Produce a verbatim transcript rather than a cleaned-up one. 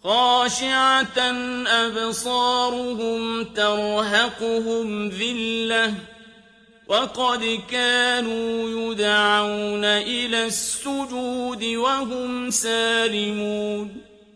خاشعة أبصارهم ترهقهم ذلة وقد كانوا يدعون إلى السجود وهم سالمون